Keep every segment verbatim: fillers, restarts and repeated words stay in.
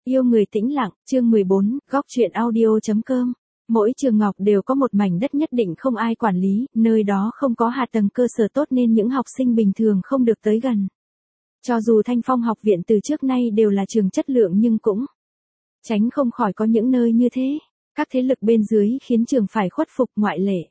Yêu người tĩnh lặng, chương mười bốn, góc truyện audio.com. Mỗi trường học đều có một mảnh đất nhất định không ai quản lý, nơi đó không có hạ tầng cơ sở tốt nên những học sinh bình thường không được tới gần. Cho dù Thanh Phong học viện từ trước nay đều là trường chất lượng nhưng cũng tránh không khỏi có những nơi như thế. Các thế lực bên dưới khiến trường phải khuất phục ngoại lệ.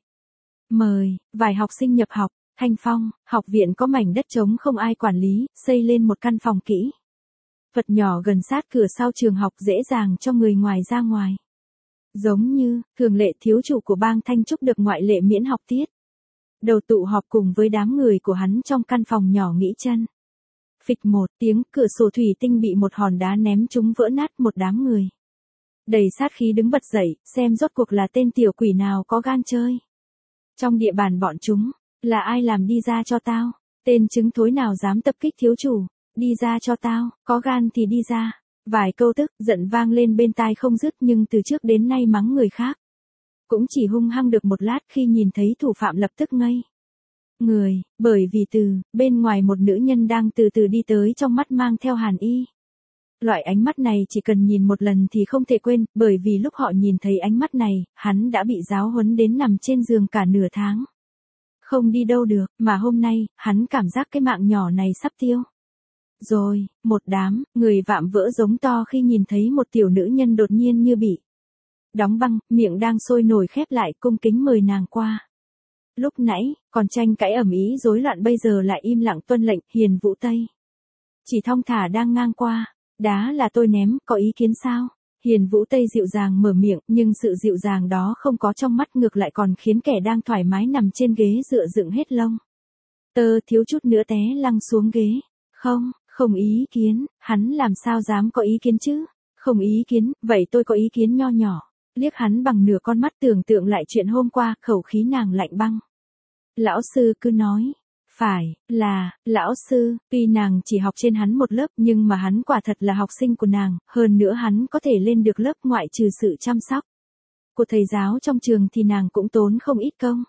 Mời, vài học sinh nhập học, Thanh Phong, học viện có mảnh đất trống không ai quản lý, xây lên một căn phòng kỹ. Vật nhỏ gần sát cửa sau trường học dễ dàng cho người ngoài ra ngoài. Giống như, thường lệ thiếu chủ của bang Thanh Trúc được ngoại lệ miễn học tiết. Đầu tụ họp cùng với đám người của hắn trong căn phòng nhỏ nghỉ chân. Phịch một tiếng, cửa sổ thủy tinh bị một hòn đá ném trúng vỡ nát, một đám người đầy sát khí đứng bật dậy, xem rốt cuộc là tên tiểu quỷ nào có gan chơi. Trong địa bàn bọn chúng, là ai làm đi ra cho tao, tên trứng thối nào dám tập kích thiếu chủ, đi ra cho tao, có gan thì đi ra. Vài câu tức, giận vang lên bên tai không dứt nhưng từ trước đến nay mắng người khác. Cũng chỉ hung hăng được một lát khi nhìn thấy thủ phạm lập tức ngây người, bởi vì từ bên ngoài một nữ nhân đang từ từ đi tới, trong mắt mang theo hàn ý. Loại ánh mắt này chỉ cần nhìn một lần thì không thể quên, bởi vì lúc họ nhìn thấy ánh mắt này, hắn đã bị giáo huấn đến nằm trên giường cả nửa tháng. Không đi đâu được, mà hôm nay, hắn cảm giác cái mạng nhỏ này sắp tiêu. Rồi, một đám, người vạm vỡ giống to khi nhìn thấy một tiểu nữ nhân đột nhiên như bị đóng băng, miệng đang sôi nổi khép lại, cung kính mời nàng qua. Lúc nãy, còn tranh cãi ầm ĩ rối loạn bây giờ lại im lặng tuân lệnh. Hiền Vũ Tây chỉ thong thả đang ngang qua. Đá là tôi ném, có ý kiến sao? Hiền Vũ Tây dịu dàng mở miệng, nhưng sự dịu dàng đó không có trong mắt, ngược lại còn khiến kẻ đang thoải mái nằm trên ghế dựa dựng hết lông tơ, thiếu chút nữa té lăn xuống ghế. Không, không ý kiến, hắn làm sao dám có ý kiến chứ? Không ý kiến, vậy tôi có ý kiến nho nhỏ. Liếc hắn bằng nửa con mắt, tưởng tượng lại chuyện hôm qua, khẩu khí nàng lạnh băng. Lão sư cứ nói. Phải, là, lão sư, tuy nàng chỉ học trên hắn một lớp nhưng mà hắn quả thật là học sinh của nàng, hơn nữa hắn có thể lên được lớp ngoại trừ sự chăm sóc của thầy giáo trong trường thì nàng cũng tốn không ít công.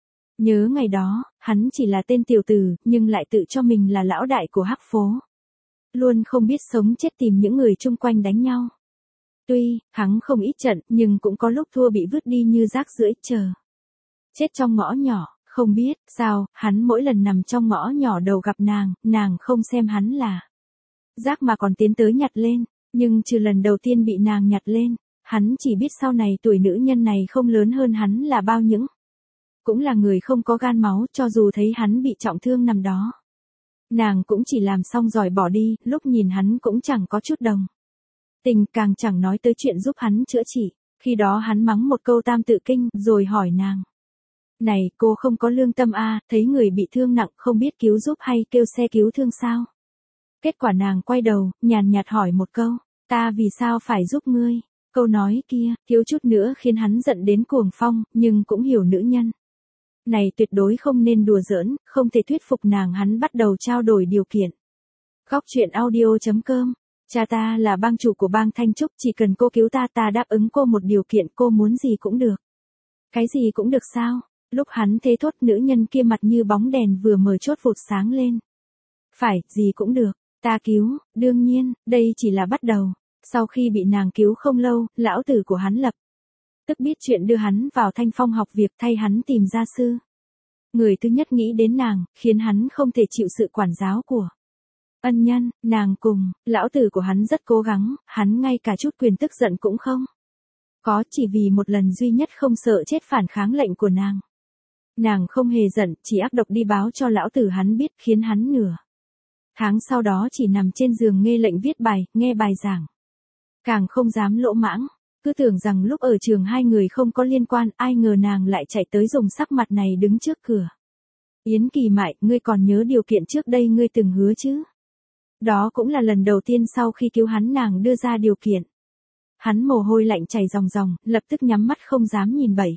Nhớ ngày đó, hắn chỉ là tên tiểu tử, nhưng lại tự cho mình là lão đại của hắc phố. Luôn không biết sống chết tìm những người chung quanh đánh nhau. Tuy, thắng không ít trận, nhưng cũng có lúc thua bị vứt đi như rác rưởi chờ chết trong ngõ nhỏ. Không biết, sao, hắn mỗi lần nằm trong ngõ nhỏ đầu gặp nàng, nàng không xem hắn là rác mà còn tiến tới nhặt lên. Nhưng trừ lần đầu tiên bị nàng nhặt lên, hắn chỉ biết sau này tuổi nữ nhân này không lớn hơn hắn là bao nhiêu. Cũng là người không có gan máu, cho dù thấy hắn bị trọng thương nằm đó. Nàng cũng chỉ làm xong rồi bỏ đi, lúc nhìn hắn cũng chẳng có chút đồng tình, càng chẳng nói tới chuyện giúp hắn chữa trị. Khi đó hắn mắng một câu tam tự kinh, rồi hỏi nàng. Này, cô không có lương tâm à, thấy người bị thương nặng không biết cứu giúp hay kêu xe cứu thương sao? Kết quả nàng quay đầu, nhàn nhạt hỏi một câu, ta vì sao phải giúp ngươi? Câu nói kia, thiếu chút nữa khiến hắn giận đến cuồng phong, nhưng cũng hiểu nữ nhân này tuyệt đối không nên đùa giỡn, không thể thuyết phục nàng, hắn bắt đầu trao đổi điều kiện. Góc truyện audio.com. Cha ta là bang chủ của bang Thanh Trúc, chỉ cần cô cứu ta ta đáp ứng cô một điều kiện, cô muốn gì cũng được. Cái gì cũng được sao? Lúc hắn thế thốt, nữ nhân kia mặt như bóng đèn vừa mở chốt vụt sáng lên. Phải, gì cũng được, ta cứu, đương nhiên, đây chỉ là bắt đầu. Sau khi bị nàng cứu không lâu, lão tử của hắn lập tức biết chuyện đưa hắn vào Thanh Phong học việc, thay hắn tìm gia sư. Người thứ nhất nghĩ đến nàng, khiến hắn không thể chịu sự quản giáo của ân nhân. Nàng cùng, lão tử của hắn rất cố gắng, hắn ngay cả chút quyền tức giận cũng không có, chỉ vì một lần duy nhất không sợ chết phản kháng lệnh của nàng. Nàng không hề giận, chỉ ác độc đi báo cho lão tử hắn biết, khiến hắn nửa tháng sau đó chỉ nằm trên giường nghe lệnh viết bài, nghe bài giảng. Càng không dám lỗ mãng, cứ tưởng rằng lúc ở trường hai người không có liên quan, ai ngờ nàng lại chạy tới dùng sắc mặt này đứng trước cửa. Yến Kỳ Mại, ngươi còn nhớ điều kiện trước đây ngươi từng hứa chứ? Đó cũng là lần đầu tiên sau khi cứu hắn nàng đưa ra điều kiện. Hắn mồ hôi lạnh chảy ròng ròng, lập tức nhắm mắt không dám nhìn bậy.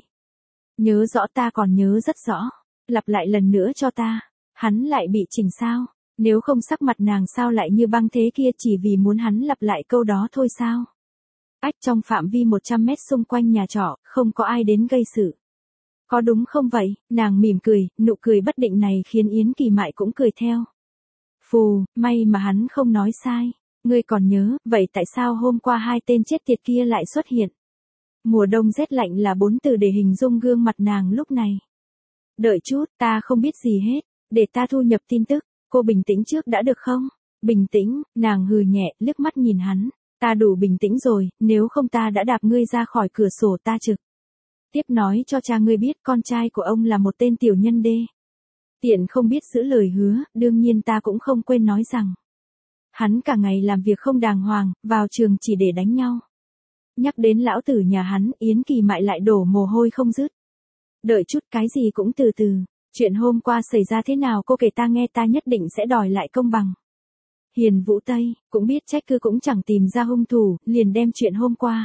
Nhớ rõ, ta còn nhớ rất rõ. Lặp lại lần nữa cho ta. Hắn lại bị chỉnh sao? Nếu không sắc mặt nàng sao lại như băng thế kia, chỉ vì muốn hắn lặp lại câu đó thôi sao? Ách, trong phạm vi một trăm mét xung quanh nhà trọ, không có ai đến gây sự. Có đúng không vậy? Nàng mỉm cười, nụ cười bất định này khiến Yến Kỳ Mại cũng cười theo. Phù, may mà hắn không nói sai. Ngươi còn nhớ, vậy tại sao hôm qua hai tên chết tiệt kia lại xuất hiện? Mùa đông rét lạnh là bốn từ để hình dung gương mặt nàng lúc này. Đợi chút, ta không biết gì hết, để ta thu nhập tin tức, cô bình tĩnh trước đã được không? Bình tĩnh, nàng hừ nhẹ, liếc mắt nhìn hắn, ta đủ bình tĩnh rồi, nếu không ta đã đạp ngươi ra khỏi cửa sổ ta trực. Tiếp nói cho cha ngươi biết con trai của ông là một tên tiểu nhân đê. Tiện không biết giữ lời hứa, đương nhiên ta cũng không quên nói rằng. Hắn cả ngày làm việc không đàng hoàng, vào trường chỉ để đánh nhau. Nhắc đến lão tử nhà hắn, Yến Kỳ Mại lại đổ mồ hôi không dứt. Đợi chút, cái gì cũng từ từ. Chuyện hôm qua xảy ra thế nào cô kể ta nghe, ta nhất định sẽ đòi lại công bằng. Hiền Vũ Tây, cũng biết trách cứ cũng chẳng tìm ra hung thủ, liền đem chuyện hôm qua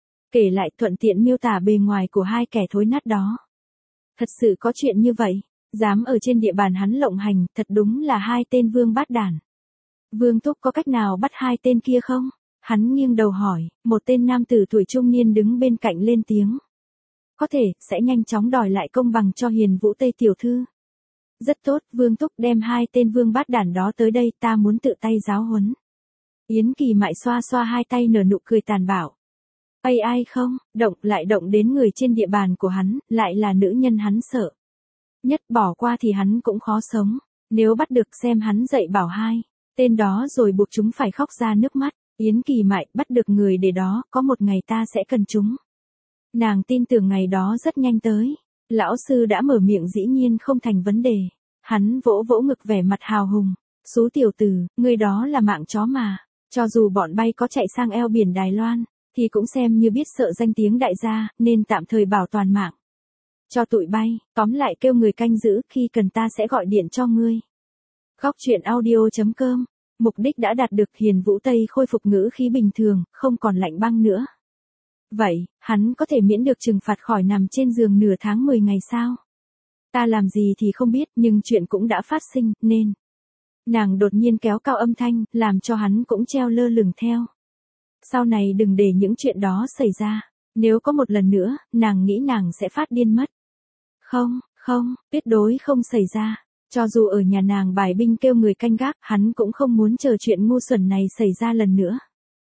kể lại, thuận tiện miêu tả bề ngoài của hai kẻ thối nát đó. Thật sự có chuyện như vậy, dám ở trên địa bàn hắn lộng hành, thật đúng là hai tên vương bát đản. Vương Thúc có cách nào bắt hai tên kia không? Hắn nghiêng đầu hỏi, một tên nam tử tuổi trung niên đứng bên cạnh lên tiếng. Có thể, sẽ nhanh chóng đòi lại công bằng cho Hiền Vũ Tây tiểu thư. Rất tốt, Vương Thúc đem hai tên vương bát đản đó tới đây, ta muốn tự tay giáo huấn. Yến Kỳ Mại xoa xoa hai tay nở nụ cười tàn bạo. Ây ai không, động lại động đến người trên địa bàn của hắn, lại là nữ nhân hắn sợ. Nhất bỏ qua thì hắn cũng khó sống, nếu bắt được xem hắn dạy bảo hai tên đó rồi buộc chúng phải khóc ra nước mắt. Yến Kỳ Mại, bắt được người để đó, có một ngày ta sẽ cần chúng. Nàng tin tưởng ngày đó rất nhanh tới. Lão sư đã mở miệng dĩ nhiên không thành vấn đề. Hắn vỗ vỗ ngực vẻ mặt hào hùng. Xú tiểu tử, ngươi đó là mạng chó mà. Cho dù bọn bay có chạy sang eo biển Đài Loan, thì cũng xem như biết sợ danh tiếng đại gia, nên tạm thời bảo toàn mạng. Cho tụi bay, tóm lại kêu người canh giữ, khi cần ta sẽ gọi điện cho ngươi. Góc truyện audio chấm com. Mục đích đã đạt được, Hiền Vũ Tây khôi phục ngữ khí bình thường, không còn lạnh băng nữa. Vậy, hắn có thể miễn được trừng phạt khỏi nằm trên giường nửa tháng mười ngày sao? Ta làm gì thì không biết, nhưng chuyện cũng đã phát sinh, nên. Nàng đột nhiên kéo cao âm thanh, làm cho hắn cũng treo lơ lửng theo. Sau này đừng để những chuyện đó xảy ra. Nếu có một lần nữa, nàng nghĩ nàng sẽ phát điên mất. Không, không, tuyệt đối không xảy ra. Cho dù ở nhà nàng bài binh kêu người canh gác, hắn cũng không muốn chờ chuyện ngu xuẩn này xảy ra lần nữa.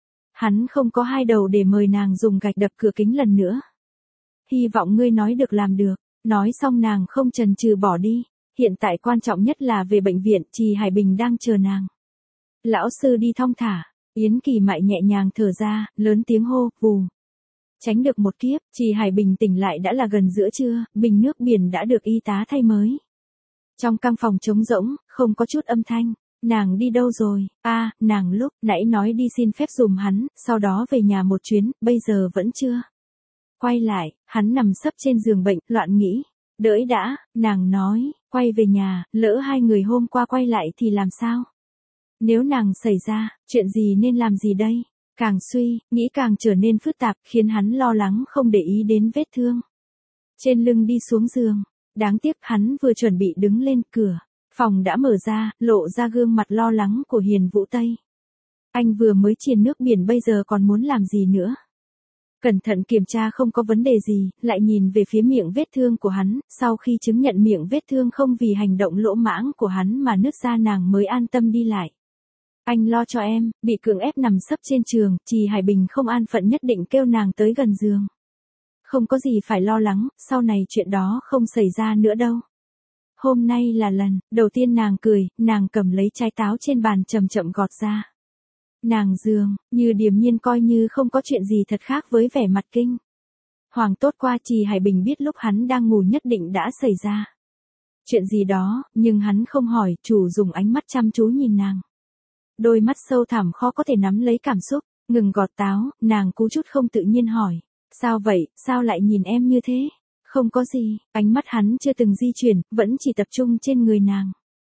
Hắn không có hai đầu để mời nàng dùng gạch đập cửa kính lần nữa. Hy vọng ngươi nói được làm được. Nói xong nàng không chần chừ bỏ đi. Hiện tại quan trọng nhất là về bệnh viện, Trì Hải Bình đang chờ nàng. Lão sư đi thong thả. Yến Kỳ Mại nhẹ nhàng thở ra, lớn tiếng hô, vù. Tránh được một kiếp, Trì Hải Bình tỉnh lại đã là gần giữa trưa, bình nước biển đã được y tá thay mới. Trong căn phòng trống rỗng, không có chút âm thanh. Nàng đi đâu rồi? A, à, nàng lúc nãy nói đi xin phép dùm hắn, sau đó về nhà một chuyến, bây giờ vẫn chưa. Quay lại, hắn nằm sấp trên giường bệnh, loạn nghĩ. Đợi đã, nàng nói, quay về nhà, lỡ hai người hôm qua quay lại thì làm sao? Nếu nàng xảy ra, chuyện gì nên làm gì đây? Càng suy, nghĩ càng trở nên phức tạp, khiến hắn lo lắng không để ý đến vết thương. Trên lưng đi xuống giường. Đáng tiếc hắn vừa chuẩn bị đứng lên, cửa phòng đã mở ra, lộ ra gương mặt lo lắng của Hiền Vũ Tây. Anh vừa mới triền nước biển, bây giờ còn muốn làm gì nữa? Cẩn thận kiểm tra không có vấn đề gì, lại nhìn về phía miệng vết thương của hắn, sau khi chứng nhận miệng vết thương không vì hành động lỗ mãng của hắn mà nứt ra, nàng mới an tâm đi lại. Anh lo cho em, bị cưỡng ép nằm sấp trên giường, Trì Hải Bình không an phận nhất định kêu nàng tới gần giường. Không có gì phải lo lắng, sau này chuyện đó không xảy ra nữa đâu. Hôm nay là lần đầu tiên nàng cười, nàng cầm lấy trái táo trên bàn chậm chậm gọt ra. Nàng dường như điềm nhiên coi như không có chuyện gì thật khác với vẻ mặt kinh hoàng tốt qua. Trì Hải Bình biết lúc hắn đang ngủ nhất định đã xảy ra chuyện gì đó, nhưng hắn không hỏi, chủ dùng ánh mắt chăm chú nhìn nàng. Đôi mắt sâu thẳm khó có thể nắm lấy cảm xúc, ngừng gọt táo, nàng cú chút không tự nhiên hỏi. Sao vậy, sao lại nhìn em như thế? Không có gì, ánh mắt hắn chưa từng di chuyển, vẫn chỉ tập trung trên người nàng.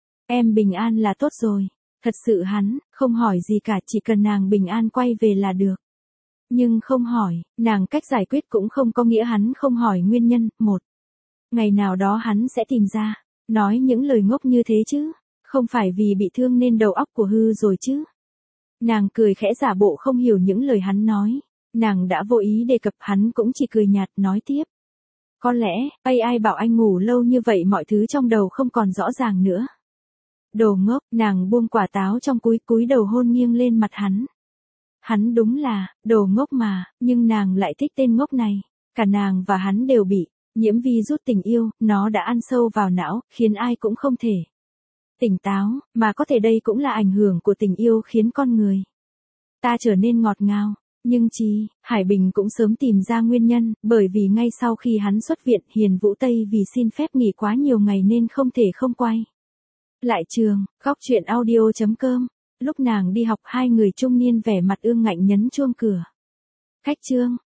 Em bình an là tốt rồi. Thật sự hắn, không hỏi gì cả, chỉ cần nàng bình an quay về là được. Nhưng không hỏi, nàng cách giải quyết cũng không có nghĩa hắn không hỏi nguyên nhân. Một ngày nào đó hắn sẽ tìm ra. Nói những lời ngốc như thế chứ. Không phải vì bị thương nên đầu óc của hư rồi chứ. Nàng cười khẽ giả bộ không hiểu những lời hắn nói. Nàng đã vô ý đề cập, hắn cũng chỉ cười nhạt nói tiếp. Có lẽ, ai ai bảo anh ngủ lâu như vậy mọi thứ trong đầu không còn rõ ràng nữa. Đồ ngốc, nàng buông quả táo trong cúi cúi đầu hôn nghiêng lên mặt hắn. Hắn đúng là, đồ ngốc mà, nhưng nàng lại thích tên ngốc này. Cả nàng và hắn đều bị nhiễm virus tình yêu, nó đã ăn sâu vào não, khiến ai cũng không thể tỉnh táo, mà có thể đây cũng là ảnh hưởng của tình yêu khiến con người ta trở nên ngọt ngào. Nhưng chi, Hải Bình cũng sớm tìm ra nguyên nhân, bởi vì ngay sau khi hắn xuất viện, Hiền Vũ Tây vì xin phép nghỉ quá nhiều ngày nên không thể không quay lại trường. Góc truyện audio chấm com. Lúc nàng đi học, hai người trung niên vẻ mặt ương ngạnh nhấn chuông cửa. Khách trương,